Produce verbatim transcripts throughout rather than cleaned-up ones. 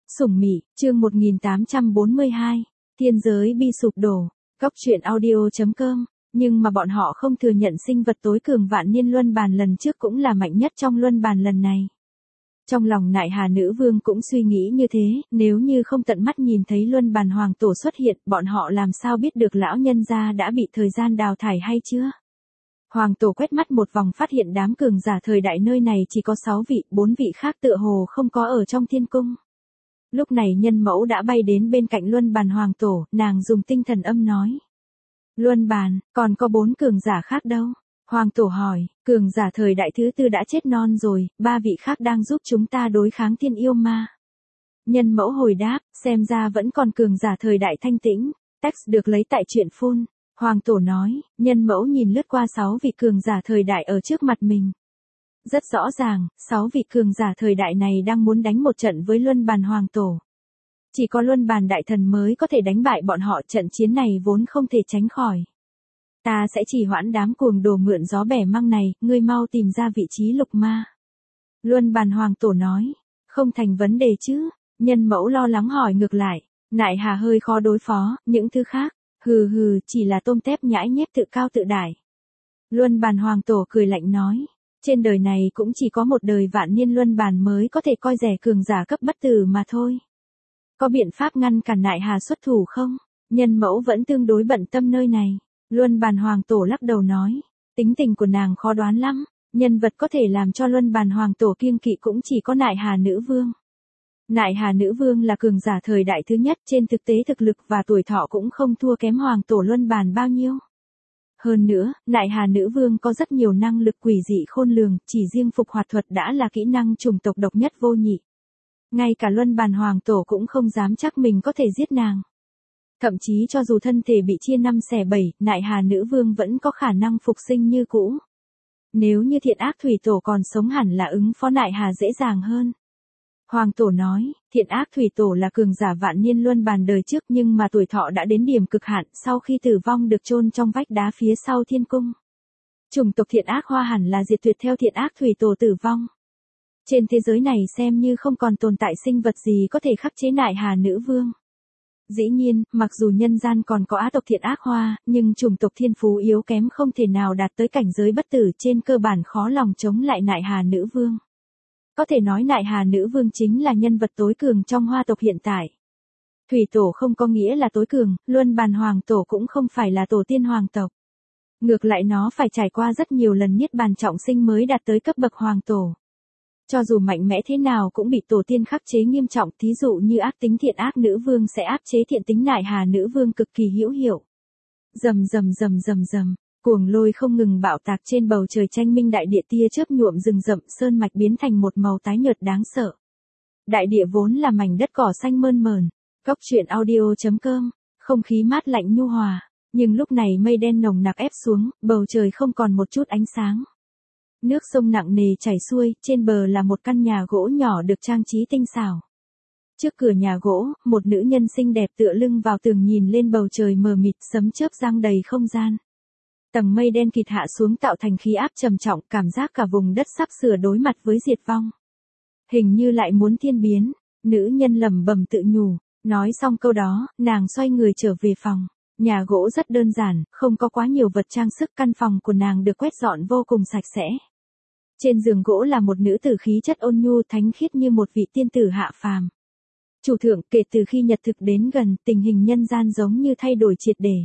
Sủng Mị, chương một nghìn tám trăm bốn mươi hai, Thiên giới bi sụp đổ, Góc truyện audio.com, nhưng mà bọn họ không thừa nhận sinh vật tối cường vạn niên luân bàn lần trước cũng là mạnh nhất trong luân bàn lần này. Trong lòng Nại Hà nữ vương cũng suy nghĩ như thế, nếu như không tận mắt nhìn thấy luân bàn hoàng tổ xuất hiện, bọn họ làm sao biết được lão nhân gia đã bị thời gian đào thải hay chưa? Hoàng tổ quét mắt một vòng phát hiện đám cường giả thời đại nơi này chỉ có sáu vị, bốn vị khác tựa hồ không có ở trong thiên cung. Lúc này nhân mẫu đã bay đến bên cạnh luân bàn hoàng tổ, nàng dùng tinh thần âm nói. Luân bàn, còn có bốn cường giả khác đâu? Hoàng tổ hỏi, cường giả thời đại thứ tư đã chết non rồi, ba vị khác đang giúp chúng ta đối kháng thiên yêu ma. Nhân mẫu hồi đáp, xem ra vẫn còn cường giả thời đại thanh tĩnh, text được lấy tại truyện phun. Hoàng tổ nói, nhân mẫu nhìn lướt qua sáu vị cường giả thời đại ở trước mặt mình. Rất rõ ràng, sáu vị cường giả thời đại này đang muốn đánh một trận với luân bàn hoàng tổ. Chỉ có luân bàn đại thần mới có thể đánh bại bọn họ, trận chiến này vốn không thể tránh khỏi. Ta sẽ chỉ hoãn đám cuồng đồ mượn gió bẻ măng này, ngươi mau tìm ra vị trí lục ma. Luân bàn hoàng tổ nói, không thành vấn đề chứ, nhân mẫu lo lắng hỏi ngược lại, Nại Hà hơi khó đối phó, những thứ khác, hừ hừ, chỉ là tôm tép nhãi nhép tự cao tự đại. Luân bàn hoàng tổ cười lạnh nói, trên đời này cũng chỉ có một đời vạn niên luân bàn mới có thể coi rẻ cường giả cấp bất tử mà thôi. Có biện pháp ngăn cản Nại Hà xuất thủ không? Nhân mẫu vẫn tương đối bận tâm nơi này. Luân bàn hoàng tổ lắc đầu nói, tính tình của nàng khó đoán lắm, nhân vật có thể làm cho luân bàn hoàng tổ kiêng kỵ cũng chỉ có Nại Hà nữ vương. Nại Hà nữ vương là cường giả thời đại thứ nhất, trên thực tế thực lực và tuổi thọ cũng không thua kém hoàng tổ luân bàn bao nhiêu. Hơn nữa, Nại Hà nữ vương có rất nhiều năng lực quỷ dị khôn lường, chỉ riêng phục hoạt thuật đã là kỹ năng chủng tộc độc nhất vô nhị. Ngay cả luân bàn hoàng tổ cũng không dám chắc mình có thể giết nàng. Thậm chí cho dù thân thể bị chia năm xẻ bảy, Nại Hà nữ vương vẫn có khả năng phục sinh như cũ. Nếu như thiện ác thủy tổ còn sống hẳn là ứng phó Nại Hà dễ dàng hơn. Hoàng tổ nói, thiện ác thủy tổ là cường giả vạn niên luân bàn đời trước nhưng mà tuổi thọ đã đến điểm cực hạn, sau khi tử vong được chôn trong vách đá phía sau thiên cung. Chủng tộc thiện ác hoa hẳn là diệt tuyệt theo thiện ác thủy tổ tử vong. Trên thế giới này xem như không còn tồn tại sinh vật gì có thể khắc chế Nại Hà nữ vương. Dĩ nhiên, mặc dù nhân gian còn có á tộc thiện ác hoa, nhưng chủng tộc thiên phú yếu kém không thể nào đạt tới cảnh giới bất tử, trên cơ bản khó lòng chống lại Nại Hà nữ vương. Có thể nói Nại Hà nữ vương chính là nhân vật tối cường trong hoa tộc hiện tại. Thủy tổ không có nghĩa là tối cường, luân bàn hoàng tổ cũng không phải là tổ tiên hoàng tộc. Ngược lại nó phải trải qua rất nhiều lần niết bàn trọng sinh mới đạt tới cấp bậc hoàng tổ. Cho dù mạnh mẽ thế nào cũng bị tổ tiên khắc chế nghiêm trọng, thí dụ như ác tính thiện ác nữ vương sẽ áp chế thiện tính Nại Hà nữ vương cực kỳ hữu hiệu. Rầm rầm rầm rầm rầm, cuồng lôi không ngừng bạo tạc trên bầu trời tranh minh đại địa, tia chớp nhuộm rừng rậm, sơn mạch biến thành một màu tái nhợt đáng sợ. Đại địa vốn là mảnh đất cỏ xanh mơn mởn. Góc truyện audio.com, không khí mát lạnh nhu hòa, nhưng lúc này mây đen nồng nặc ép xuống, bầu trời không còn một chút ánh sáng. Nước sông nặng nề chảy xuôi, trên bờ là một căn nhà gỗ nhỏ được trang trí tinh xảo. Trước cửa nhà gỗ, một nữ nhân xinh đẹp tựa lưng vào tường nhìn lên bầu trời mờ mịt, sấm chớp giăng đầy không gian. Tầng mây đen kịt hạ xuống tạo thành khí áp trầm trọng, cảm giác cả vùng đất sắp sửa đối mặt với diệt vong. Hình như lại muốn thiên biến, nữ nhân lẩm bẩm tự nhủ, nói xong câu đó, nàng xoay người trở về phòng. Nhà gỗ rất đơn giản, không có quá nhiều vật trang sức, căn phòng của nàng được quét dọn vô cùng sạch sẽ. Trên giường gỗ là một nữ tử khí chất ôn nhu thánh khiết như một vị tiên tử hạ phàm. Chủ thượng, kể từ khi nhật thực đến gần, tình hình nhân gian giống như thay đổi triệt để.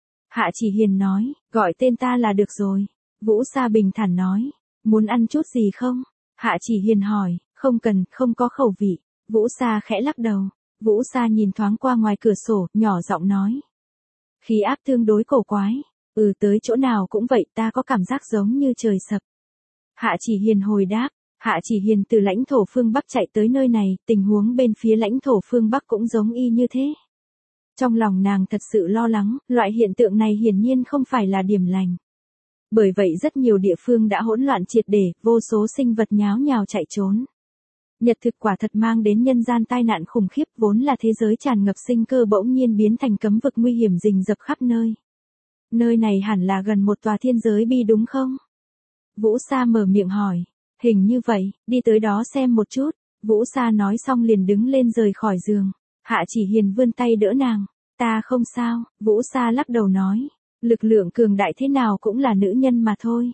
Hạ Chỉ Hiền nói, gọi tên ta là được rồi. Vũ Sa bình thản nói, muốn ăn chút gì không? Hạ Chỉ Hiền hỏi, không cần, không có khẩu vị. Vũ Sa khẽ lắc đầu. Vũ Sa nhìn thoáng qua ngoài cửa sổ, nhỏ giọng nói. Khí áp tương đối cổ quái. Ừ, tới chỗ nào cũng vậy, ta có cảm giác giống như trời sập. Hạ Chỉ Hiền hồi đáp, Hạ Chỉ Hiền từ lãnh thổ phương Bắc chạy tới nơi này, tình huống bên phía lãnh thổ phương Bắc cũng giống y như thế. Trong lòng nàng thật sự lo lắng, loại hiện tượng này hiển nhiên không phải là điểm lành. Bởi vậy rất nhiều địa phương đã hỗn loạn triệt để, vô số sinh vật nháo nhào chạy trốn. Nhật thực quả thật mang đến nhân gian tai nạn khủng khiếp, vốn là thế giới tràn ngập sinh cơ bỗng nhiên biến thành cấm vực nguy hiểm rình rập khắp nơi. Nơi này hẳn là gần một tòa thiên giới bi đúng không? Vũ Sa mở miệng hỏi, hình như vậy, đi tới đó xem một chút. Vũ Sa nói xong liền đứng lên rời khỏi giường. Hạ Chỉ Hiền vươn tay đỡ nàng. Ta không sao, Vũ Sa lắc đầu nói. Lực lượng cường đại thế nào cũng là nữ nhân mà thôi.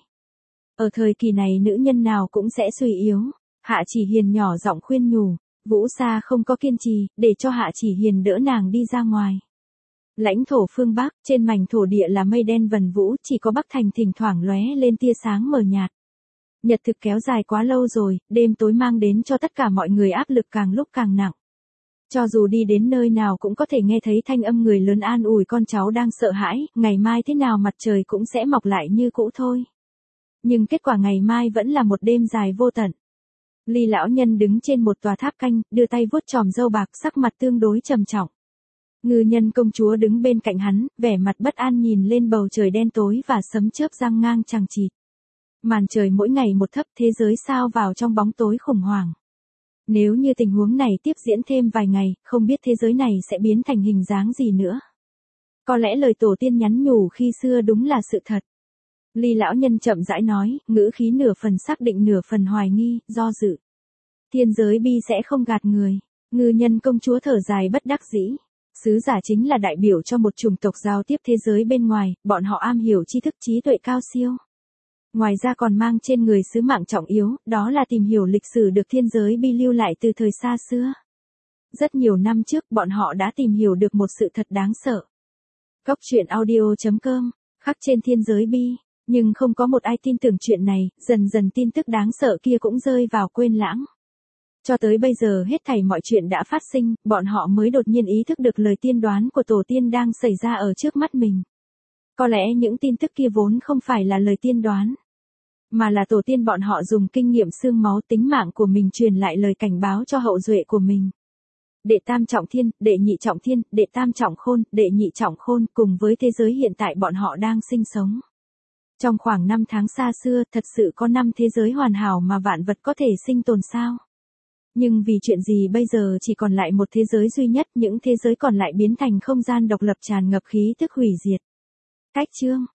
Ở thời kỳ này nữ nhân nào cũng sẽ suy yếu. Hạ Chỉ Hiền nhỏ giọng khuyên nhủ. Vũ Sa không có kiên trì, để cho Hạ Chỉ Hiền đỡ nàng đi ra ngoài. Lãnh thổ phương Bắc, trên mảnh thổ địa là mây đen vần vũ, chỉ có Bắc Thành thỉnh thoảng lóe lên tia sáng mờ nhạt. Nhật thực kéo dài quá lâu rồi, đêm tối mang đến cho tất cả mọi người áp lực càng lúc càng nặng. Cho dù đi đến nơi nào cũng có thể nghe thấy thanh âm người lớn an ủi con cháu đang sợ hãi, ngày mai thế nào mặt trời cũng sẽ mọc lại như cũ thôi. Nhưng kết quả ngày mai vẫn là một đêm dài vô tận. Ly lão nhân đứng trên một tòa tháp canh, đưa tay vuốt chòm râu bạc, sắc mặt tương đối trầm trọng. Ngư Nhân công chúa đứng bên cạnh hắn, vẻ mặt bất an nhìn lên bầu trời đen tối và sấm chớp giăng ngang chằng chịt. Màn trời mỗi ngày một thấp, thế giới sao vào trong bóng tối khủng hoảng. Nếu như tình huống này tiếp diễn thêm vài ngày, không biết thế giới này sẽ biến thành hình dáng gì nữa. Có lẽ lời tổ tiên nhắn nhủ khi xưa đúng là sự thật. Ly lão nhân chậm rãi nói, ngữ khí nửa phần xác định nửa phần hoài nghi, do dự. Thiên giới bi sẽ không gạt người. Ngư Nhân công chúa thở dài bất đắc dĩ. Sứ giả chính là đại biểu cho một chủng tộc giao tiếp thế giới bên ngoài, bọn họ am hiểu tri thức trí tuệ cao siêu. Ngoài ra còn mang trên người sứ mạng trọng yếu, đó là tìm hiểu lịch sử được thiên giới bi lưu lại từ thời xa xưa. Rất nhiều năm trước bọn họ đã tìm hiểu được một sự thật đáng sợ. Góc truyện audio chấm com, khắc trên thiên giới bi, nhưng không có một ai tin tưởng chuyện này, dần dần tin tức đáng sợ kia cũng rơi vào quên lãng. Cho tới bây giờ hết thảy mọi chuyện đã phát sinh, bọn họ mới đột nhiên ý thức được lời tiên đoán của tổ tiên đang xảy ra ở trước mắt mình. Có lẽ những tin tức kia vốn không phải là lời tiên đoán, mà là tổ tiên bọn họ dùng kinh nghiệm xương máu tính mạng của mình truyền lại lời cảnh báo cho hậu duệ của mình. Đệ tam trọng thiên, đệ nhị trọng thiên, đệ tam trọng khôn, đệ nhị trọng khôn cùng với thế giới hiện tại bọn họ đang sinh sống. Trong khoảng năm tháng xa xưa thật sự có năm thế giới hoàn hảo mà vạn vật có thể sinh tồn sao? Nhưng vì chuyện gì bây giờ chỉ còn lại một thế giới duy nhất, những thế giới còn lại biến thành không gian độc lập tràn ngập khí tức hủy diệt. Cách chương